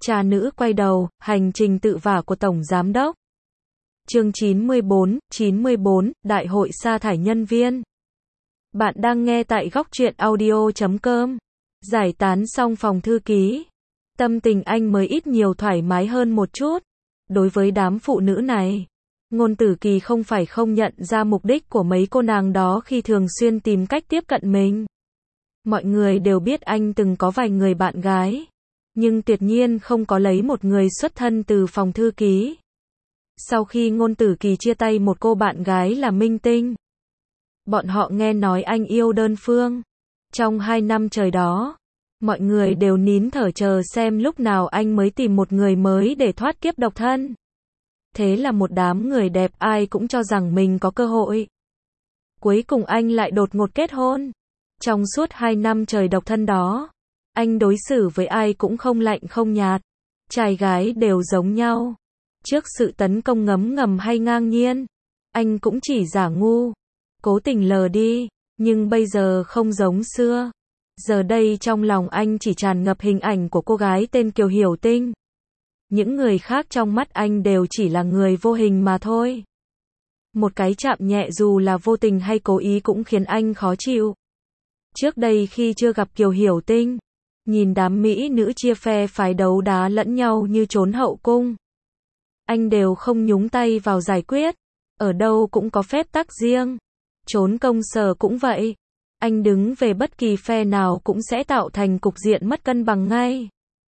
Cha nữ quay đầu, hành trình tự vả của Tổng Giám đốc. Chương 94, Đại hội sa thải nhân viên. Bạn đang nghe tại góc truyện audio.com. Giải tán xong phòng thư ký. Tâm tình anh mới ít nhiều thoải mái hơn một chút. Đối với đám phụ nữ này, Ngôn Tử Kỳ không phải không nhận ra mục đích của mấy cô nàng đó khi thường xuyên tìm cách tiếp cận mình. Mọi người đều biết anh từng có vài người bạn gái, nhưng tuyệt nhiên không có lấy một người xuất thân từ phòng thư ký. Sau khi Ngôn Tử Kỳ chia tay một cô bạn gái là minh tinh, bọn họ nghe nói anh yêu đơn phương. Trong 2 năm trời đó, mọi người đều nín thở chờ xem lúc nào anh mới tìm một người mới để thoát kiếp độc thân. Thế là một đám người đẹp ai cũng cho rằng mình có cơ hội. Cuối cùng anh lại đột ngột kết hôn. Trong suốt 2 năm trời độc thân đó, anh đối xử với ai cũng không lạnh không nhạt. Trai gái đều giống nhau. Trước sự tấn công ngấm ngầm hay ngang nhiên, anh cũng chỉ giả ngu, cố tình lờ đi. Nhưng bây giờ không giống xưa. Giờ đây trong lòng anh chỉ tràn ngập hình ảnh của cô gái tên Kiều Hiểu Tinh. Những người khác trong mắt anh đều chỉ là người vô hình mà thôi. Một cái chạm nhẹ dù là vô tình hay cố ý cũng khiến anh khó chịu. Trước đây khi chưa gặp Kiều Hiểu Tinh, nhìn đám mỹ nữ chia phe phái đấu đá lẫn nhau như trốn hậu cung, anh đều không nhúng tay vào giải quyết. Ở đâu cũng có phép tắc riêng. Trốn công sở cũng vậy. Anh đứng về bất kỳ phe nào cũng sẽ tạo thành cục diện mất cân bằng ngay.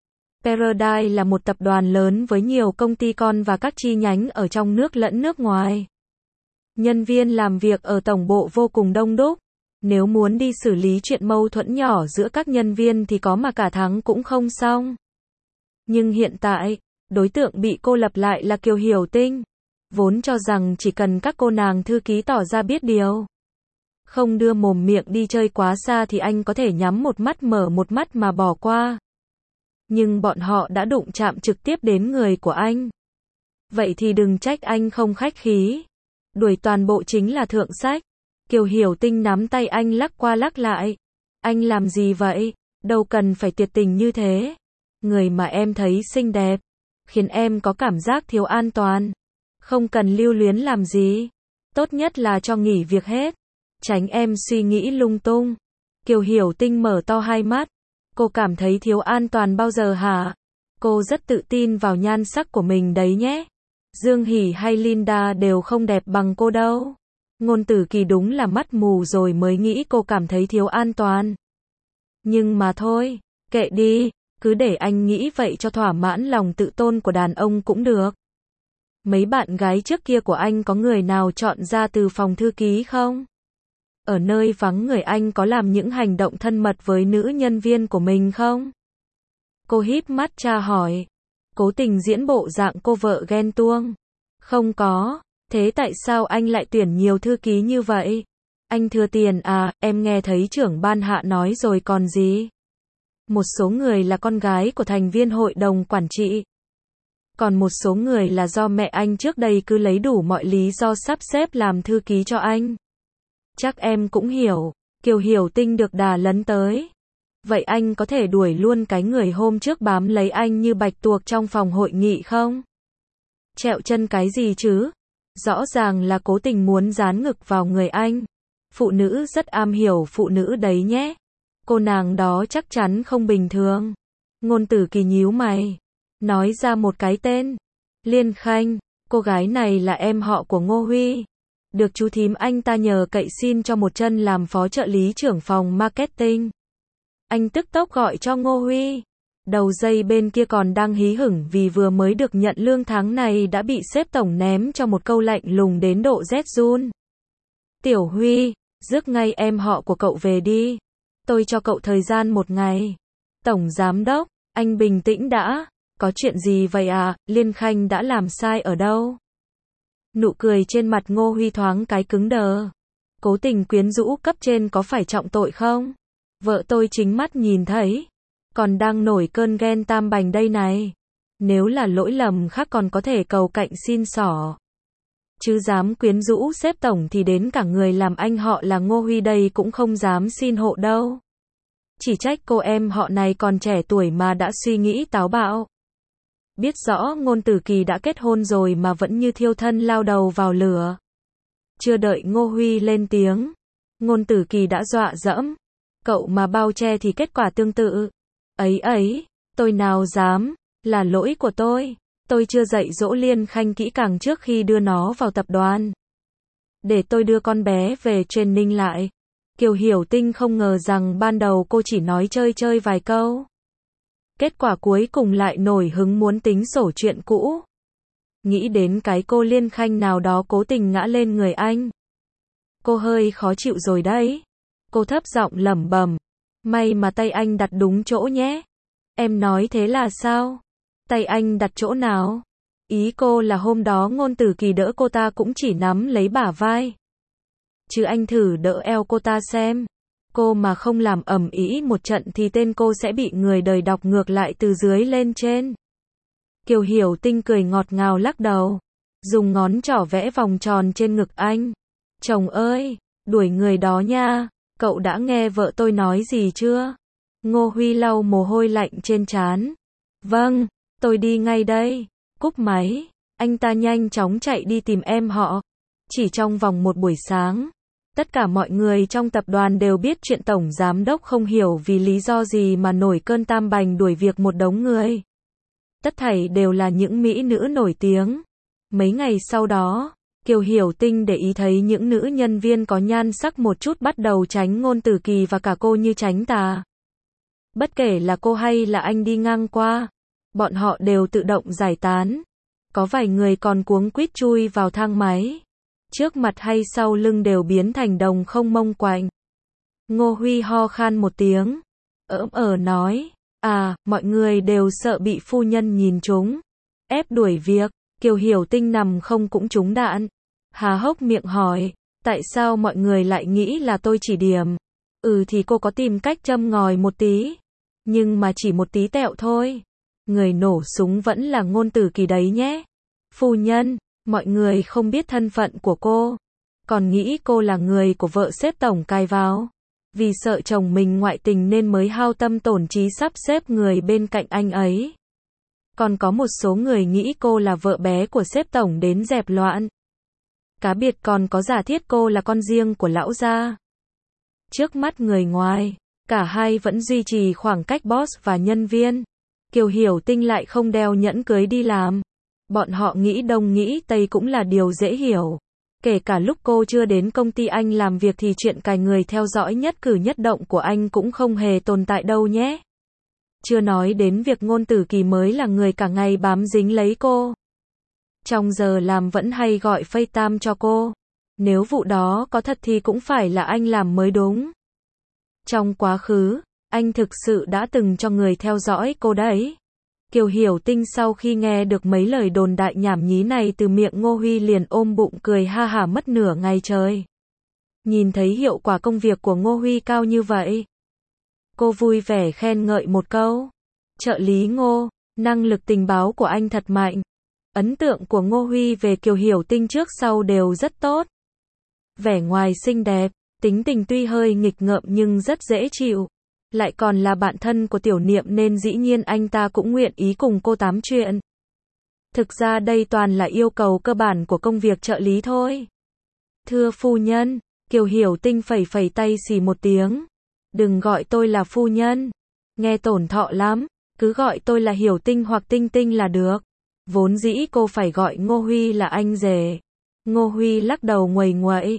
Paradise là một tập đoàn lớn với nhiều công ty con và các chi nhánh ở trong nước lẫn nước ngoài. Nhân viên làm việc ở tổng bộ vô cùng đông đúc. Nếu muốn đi xử lý chuyện mâu thuẫn nhỏ giữa các nhân viên thì có mà cả tháng cũng không xong. Nhưng hiện tại, đối tượng bị cô lập lại là Kiều Hiểu Tinh. Vốn cho rằng chỉ cần các cô nàng thư ký tỏ ra biết điều, không đưa mồm miệng đi chơi quá xa thì anh có thể nhắm một mắt mở một mắt mà bỏ qua. Nhưng bọn họ đã đụng chạm trực tiếp đến người của anh. Vậy thì đừng trách anh không khách khí. Đuổi toàn bộ chính là thượng sách. Kiều Hiểu Tinh nắm tay anh lắc qua lắc lại. Anh làm gì vậy? Đâu cần phải tuyệt tình như thế. Người mà em thấy xinh đẹp, khiến em có cảm giác thiếu an toàn. Không cần lưu luyến làm gì. Tốt nhất là cho nghỉ việc hết. Tránh em suy nghĩ lung tung. Kiều Hiểu Tinh mở to hai mắt. Cô cảm thấy thiếu an toàn bao giờ hả? Cô rất tự tin vào nhan sắc của mình đấy nhé. Dương Hỷ hay Linda đều không đẹp bằng cô đâu. Ngôn Tử Kỳ đúng là mắt mù rồi mới nghĩ cô cảm thấy thiếu an toàn. Nhưng mà thôi, kệ đi, cứ để anh nghĩ vậy cho thỏa mãn lòng tự tôn của đàn ông cũng được. Mấy bạn gái trước kia của anh có người nào chọn ra từ phòng thư ký không? Ở nơi vắng người anh có làm những hành động thân mật với nữ nhân viên của mình không? Cô híp mắt tra hỏi. Cố tình diễn bộ dạng cô vợ ghen tuông. Không có. Thế tại sao anh lại tuyển nhiều thư ký như vậy? Anh thừa tiền à? Em nghe thấy trưởng ban Hạ nói rồi còn gì? Một số người là con gái của thành viên hội đồng quản trị. Còn một số người là do mẹ anh trước đây cứ lấy đủ mọi lý do sắp xếp làm thư ký cho anh. Chắc em cũng hiểu. Kiều Hiểu Tinh được đà lấn tới. Vậy anh có thể đuổi luôn cái người hôm trước bám lấy anh như bạch tuộc trong phòng hội nghị không? Trẹo chân cái gì chứ? Rõ ràng là cố tình muốn dán ngực vào người anh. Phụ nữ rất am hiểu phụ nữ đấy nhé. Cô nàng đó chắc chắn không bình thường. Ngôn Tử Kỳ nhíu mày. Nói ra một cái tên. Liên Khanh. Cô gái này là em họ của Ngô Huy. Được chú thím anh ta nhờ cậy xin cho một chân làm phó trợ lý trưởng phòng marketing. Anh tức tốc gọi cho Ngô Huy. Đầu dây bên kia còn đang hí hửng vì vừa mới được nhận lương tháng này đã bị sếp tổng ném cho một câu lạnh lùng đến độ rét run. Tiểu Huy, rước ngay em họ của cậu về đi. Tôi cho cậu thời gian 1 ngày. Tổng giám đốc, anh bình tĩnh đã. Có chuyện gì vậy à? Liên Khanh đã làm sai ở đâu? Nụ cười trên mặt Ngô Huy thoáng cái cứng đờ. Cố tình quyến rũ cấp trên có phải trọng tội không? Vợ tôi chính mắt nhìn thấy. Còn đang nổi cơn ghen tam bành đây này. Nếu là lỗi lầm khác còn có thể cầu cạnh xin xỏ. Chứ dám quyến rũ sếp tổng thì đến cả người làm anh họ là Ngô Huy đây cũng không dám xin hộ đâu. Chỉ trách cô em họ này còn trẻ tuổi mà đã suy nghĩ táo bạo. biết rõ Ngôn Tử Kỳ đã kết hôn rồi mà vẫn như thiêu thân lao đầu vào lửa. Chưa đợi Ngô Huy lên tiếng, Ngôn Tử Kỳ đã dọa dẫm. Cậu mà bao che thì kết quả tương tự. Ấy, tôi nào dám, là lỗi của tôi. Tôi chưa dạy dỗ Liên Khanh kỹ càng trước khi đưa nó vào tập đoàn. Để tôi đưa con bé về training lại. Kiều Hiểu Tinh không ngờ rằng ban đầu cô chỉ nói chơi chơi vài câu. Kết quả cuối cùng lại nổi hứng muốn tính sổ chuyện cũ. Nghĩ đến cái cô Liên Khanh nào đó cố tình ngã lên người anh. Cô hơi khó chịu rồi đấy. Cô thấp giọng lẩm bẩm. May mà tay anh đặt đúng chỗ nhé. Em nói thế là sao? Tay anh đặt chỗ nào? Ý cô là hôm đó Ngôn Tử Kỳ đỡ cô ta cũng chỉ nắm lấy bả vai. Chứ anh thử đỡ eo cô ta xem. Cô mà không làm ầm ĩ một trận thì tên cô sẽ bị người đời đọc ngược lại từ dưới lên trên. Kiều Hiểu Tinh cười ngọt ngào lắc đầu. Dùng ngón trỏ vẽ vòng tròn trên ngực anh. Chồng ơi, đuổi người đó nha. Cậu đã nghe vợ tôi nói gì chưa? Ngô Huy lau mồ hôi lạnh trên trán. Vâng, tôi đi ngay đây. Cúp máy, anh ta nhanh chóng chạy đi tìm em họ. Chỉ trong vòng một buổi sáng, tất cả mọi người trong tập đoàn đều biết chuyện tổng giám đốc không hiểu vì lý do gì mà nổi cơn tam bành đuổi việc một đống người. Tất thảy đều là những mỹ nữ nổi tiếng. Mấy ngày sau đó, Kiều Hiểu Tinh để ý thấy những nữ nhân viên có nhan sắc một chút bắt đầu tránh Ngôn Tử Kỳ và cả cô như tránh tà. Bất kể là cô hay là anh đi ngang qua, bọn họ đều tự động giải tán. Có vài người còn cuống quýt chui vào thang máy. Trước mặt hay sau lưng đều biến thành đồng không mông quạnh. Ngô Huy ho khan một tiếng. Nói. Mọi người đều sợ bị phu nhân nhìn trúng. Ép đuổi việc. Kiều Hiểu Tinh nằm không cũng trúng đạn. Há hốc miệng hỏi. Tại sao mọi người lại nghĩ là tôi chỉ điểm? Thì cô có tìm cách châm ngòi một tí. Nhưng mà chỉ một tí tẹo thôi. Người nổ súng vẫn là Ngôn Tử Kỳ đấy nhé. Phu nhân, mọi người không biết thân phận của cô. Còn nghĩ cô là người của vợ sếp tổng cài vào. Vì sợ chồng mình ngoại tình nên mới hao tâm tổn trí sắp xếp người bên cạnh anh ấy. Còn có một số người nghĩ cô là vợ bé của sếp tổng đến dẹp loạn. Cá biệt còn có giả thiết cô là con riêng của lão gia. Trước mắt người ngoài, cả hai vẫn duy trì khoảng cách boss và nhân viên. Kiều Hiểu Tinh lại không đeo nhẫn cưới đi làm. Bọn họ nghĩ đông nghĩ tây cũng là điều dễ hiểu. Kể cả lúc cô chưa đến công ty anh làm việc thì chuyện cài người theo dõi nhất cử nhất động của anh cũng không hề tồn tại đâu nhé. Chưa nói đến việc Ngôn Tử Kỳ mới là người cả ngày bám dính lấy cô. Trong giờ làm vẫn hay gọi FaceTime cho cô. Nếu vụ đó có thật thì cũng phải là anh làm mới đúng. Trong quá khứ, anh thực sự đã từng cho người theo dõi cô đấy. Kiều Hiểu Tinh sau khi nghe được mấy lời đồn đại nhảm nhí này từ miệng Ngô Huy liền ôm bụng cười ha hả mất nửa ngày trời. Nhìn thấy hiệu quả công việc của Ngô Huy cao như vậy, cô vui vẻ khen ngợi một câu. Trợ lý Ngô, năng lực tình báo của anh thật mạnh. Ấn tượng của Ngô Huy về Kiều Hiểu Tinh trước sau đều rất tốt. Vẻ ngoài xinh đẹp, tính tình tuy hơi nghịch ngợm nhưng rất dễ chịu. Lại còn là bạn thân của Tiểu Niệm nên dĩ nhiên anh ta cũng nguyện ý cùng cô tám chuyện. Thực ra đây toàn là yêu cầu cơ bản của công việc trợ lý thôi. Thưa phu nhân, Kiều Hiểu Tinh phẩy phẩy tay xì một tiếng. Đừng gọi tôi là phu nhân. Nghe tổn thọ lắm, cứ gọi tôi là Hiểu Tinh hoặc Tinh Tinh là được. Vốn dĩ cô phải gọi Ngô Huy là anh rể. Ngô Huy lắc đầu nguầy nguậy.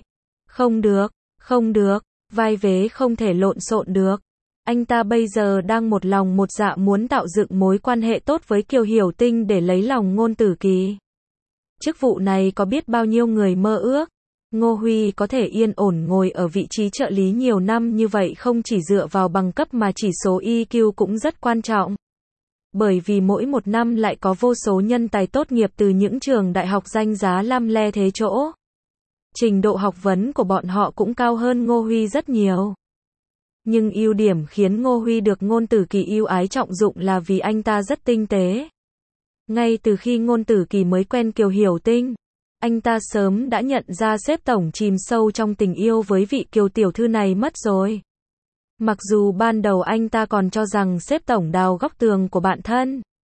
Không được, vai vế không thể lộn xộn được. Anh ta bây giờ đang một lòng một dạ muốn tạo dựng mối quan hệ tốt với Kiều Hiểu Tinh để lấy lòng Ngôn Tử Kỳ. Chức vụ này có biết bao nhiêu người mơ ước. Ngô Huy có thể yên ổn ngồi ở vị trí trợ lý nhiều năm như vậy không chỉ dựa vào bằng cấp mà chỉ số EQ cũng rất quan trọng. Bởi vì mỗi một năm lại có vô số nhân tài tốt nghiệp từ những trường đại học danh giá lăm le thế chỗ. Trình độ học vấn của bọn họ cũng cao hơn Ngô Huy rất nhiều. Nhưng ưu điểm khiến Ngô Huy được Ngôn Tử Kỳ yêu ái trọng dụng là vì anh ta rất tinh tế. Ngay từ khi Ngôn Tử Kỳ mới quen Kiều Hiểu Tinh, anh ta sớm đã nhận ra sếp tổng chìm sâu trong tình yêu với vị Kiều tiểu thư này mất rồi. Mặc dù ban đầu anh ta còn cho rằng sếp tổng đào góc tường của bạn thân.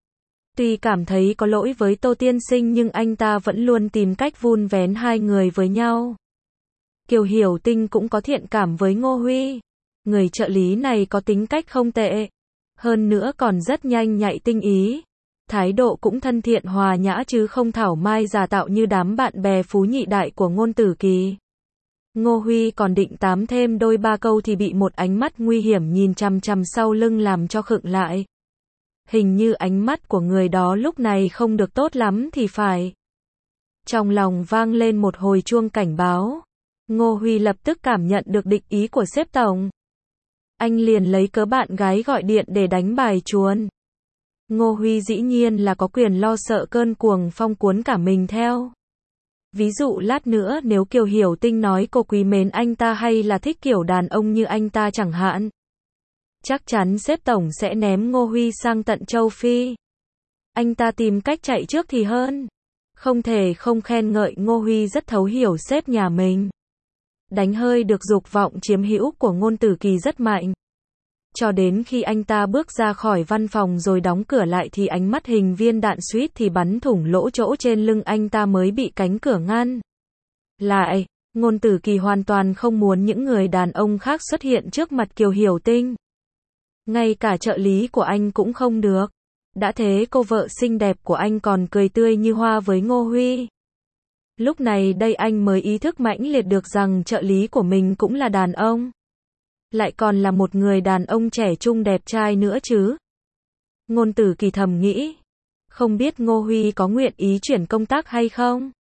Tuy cảm thấy có lỗi với Tô Tiên Sinh nhưng anh ta vẫn luôn tìm cách vun vén hai người với nhau. Kiều Hiểu Tinh cũng có thiện cảm với Ngô Huy. Người trợ lý này có tính cách không tệ. Hơn nữa còn rất nhanh nhạy tinh ý. Thái độ cũng thân thiện hòa nhã chứ không thảo mai giả tạo như đám bạn bè phú nhị đại của Ngôn Tử Kỳ. Ngô Huy còn định tám thêm đôi ba câu thì bị một ánh mắt nguy hiểm nhìn chằm chằm sau lưng làm cho khựng lại. Hình như ánh mắt của người đó lúc này không được tốt lắm thì phải. Trong lòng vang lên một hồi chuông cảnh báo. Ngô Huy lập tức cảm nhận được địch ý của sếp tổng. Anh liền lấy cớ bạn gái gọi điện để đánh bài chuồn. Ngô Huy dĩ nhiên là có quyền lo sợ cơn cuồng phong cuốn cả mình theo. Ví dụ lát nữa nếu Kiều Hiểu Tinh nói cô quý mến anh ta hay là thích kiểu đàn ông như anh ta chẳng hạn. Chắc chắn sếp tổng sẽ ném Ngô Huy sang tận châu Phi. Anh ta tìm cách chạy trước thì hơn. Không thể không khen ngợi Ngô Huy rất thấu hiểu sếp nhà mình. Đánh hơi được dục vọng chiếm hữu của Ngôn Tử Kỳ rất mạnh. Cho đến khi anh ta bước ra khỏi văn phòng rồi đóng cửa lại thì ánh mắt hình viên đạn suýt thì bắn thủng lỗ chỗ trên lưng anh ta mới bị cánh cửa ngăn lại. Ngôn Tử Kỳ hoàn toàn không muốn những người đàn ông khác xuất hiện trước mặt Kiều Hiểu Tinh. Ngay cả trợ lý của anh cũng không được. Đã thế cô vợ xinh đẹp của anh còn cười tươi như hoa với Ngô Huy. Lúc này đây anh mới ý thức mãnh liệt được rằng trợ lý của mình cũng là đàn ông. Lại còn là một người đàn ông trẻ trung đẹp trai nữa chứ. Ngôn Tử Kỳ thầm nghĩ. Không biết Ngô Huy có nguyện ý chuyển công tác hay không?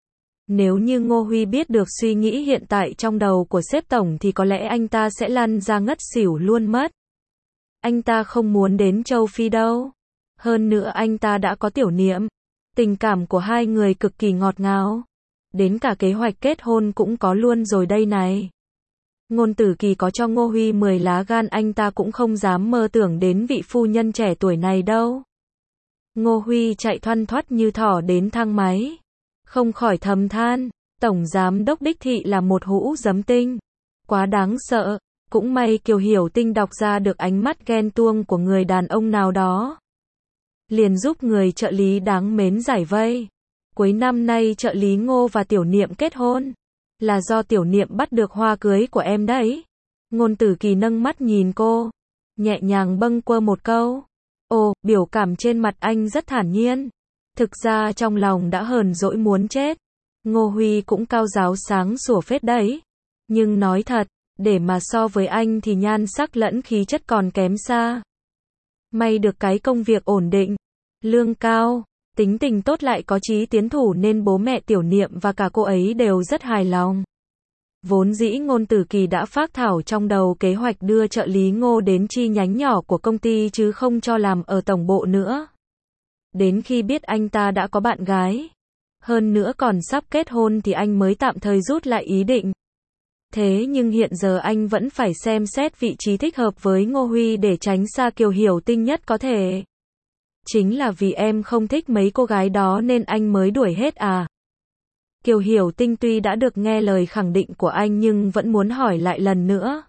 Nếu như Ngô Huy biết được suy nghĩ hiện tại trong đầu của sếp tổng thì có lẽ anh ta sẽ lăn ra ngất xỉu luôn mất. Anh ta không muốn đến châu Phi đâu. Hơn nữa anh ta đã có tiểu niệm. Tình cảm của hai người cực kỳ ngọt ngào. Đến cả kế hoạch kết hôn cũng có luôn rồi đây này. Ngôn Tử Kỳ có cho Ngô Huy 10 lá gan anh ta cũng không dám mơ tưởng đến vị phu nhân trẻ tuổi này đâu. Ngô Huy chạy thoăn thoắt như thỏ đến thang máy. Không khỏi thầm than, tổng giám đốc đích thị là một hũ giấm tinh. Quá đáng sợ, cũng may Kiều Hiểu Tinh đọc ra được ánh mắt ghen tuông của người đàn ông nào đó. Liền giúp người trợ lý đáng mến giải vây. Cuối năm nay trợ lý Ngô và Tiểu Niệm kết hôn. Là do Tiểu Niệm bắt được hoa cưới của em đấy. Ngôn Tử Kỳ nâng mắt nhìn cô. Nhẹ nhàng bâng quơ một câu. Ồ, biểu cảm trên mặt anh rất thản nhiên. Thực ra trong lòng đã hờn dỗi muốn chết. Ngô Huy cũng cao giáo sáng sủa phết đấy. Nhưng nói thật, để mà so với anh thì nhan sắc lẫn khí chất còn kém xa. May được cái công việc ổn định, lương cao, tính tình tốt lại có chí tiến thủ nên bố mẹ Tiểu Niệm và cả cô ấy đều rất hài lòng. Vốn dĩ Ngôn Tử Kỳ đã phác thảo trong đầu kế hoạch đưa trợ lý Ngô đến chi nhánh nhỏ của công ty chứ không cho làm ở tổng bộ nữa. Đến khi biết anh ta đã có bạn gái, hơn nữa còn sắp kết hôn thì anh mới tạm thời rút lại ý định. Thế nhưng hiện giờ anh vẫn phải xem xét vị trí thích hợp với Ngô Huy để tránh xa Kiều Hiểu Tinh nhất có thể. Chính là vì em không thích mấy cô gái đó nên anh mới đuổi hết à? Kiều Hiểu Tinh tuy đã được nghe lời khẳng định của anh nhưng vẫn muốn hỏi lại lần nữa.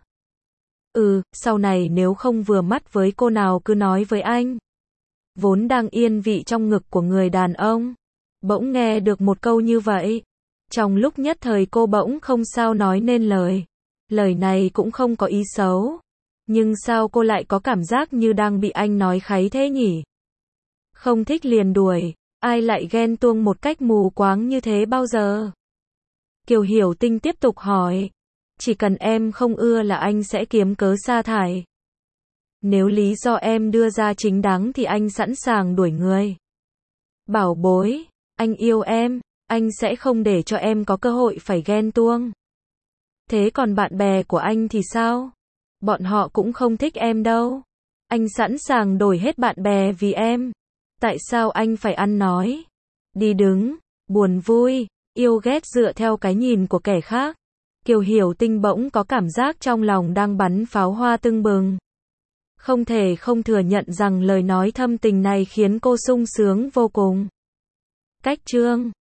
Sau này nếu không vừa mắt với cô nào cứ nói với anh. Vốn đang yên vị trong ngực của người đàn ông. Bỗng nghe được một câu như vậy. Trong lúc nhất thời cô bỗng không sao nói nên lời. Lời này cũng không có ý xấu. Nhưng sao cô lại có cảm giác như đang bị anh nói kháy thế nhỉ? Không thích liền đuổi. Ai lại ghen tuông một cách mù quáng như thế bao giờ? Kiều Hiểu Tinh tiếp tục hỏi. Chỉ cần em không ưa là anh sẽ kiếm cớ sa thải. Nếu lý do em đưa ra chính đáng thì anh sẵn sàng đuổi người. Bảo bối, anh yêu em, anh sẽ không để cho em có cơ hội phải ghen tuông. Thế còn bạn bè của anh thì sao? Bọn họ cũng không thích em đâu. Anh sẵn sàng đổi hết bạn bè vì em. Tại sao anh phải ăn nói? Đi đứng, buồn vui, yêu ghét dựa theo cái nhìn của kẻ khác. Kiều Hiểu Tinh bỗng có cảm giác trong lòng đang bắn pháo hoa tưng bừng. Không thể không thừa nhận rằng lời nói thâm tình này khiến cô sung sướng vô cùng. Cách chương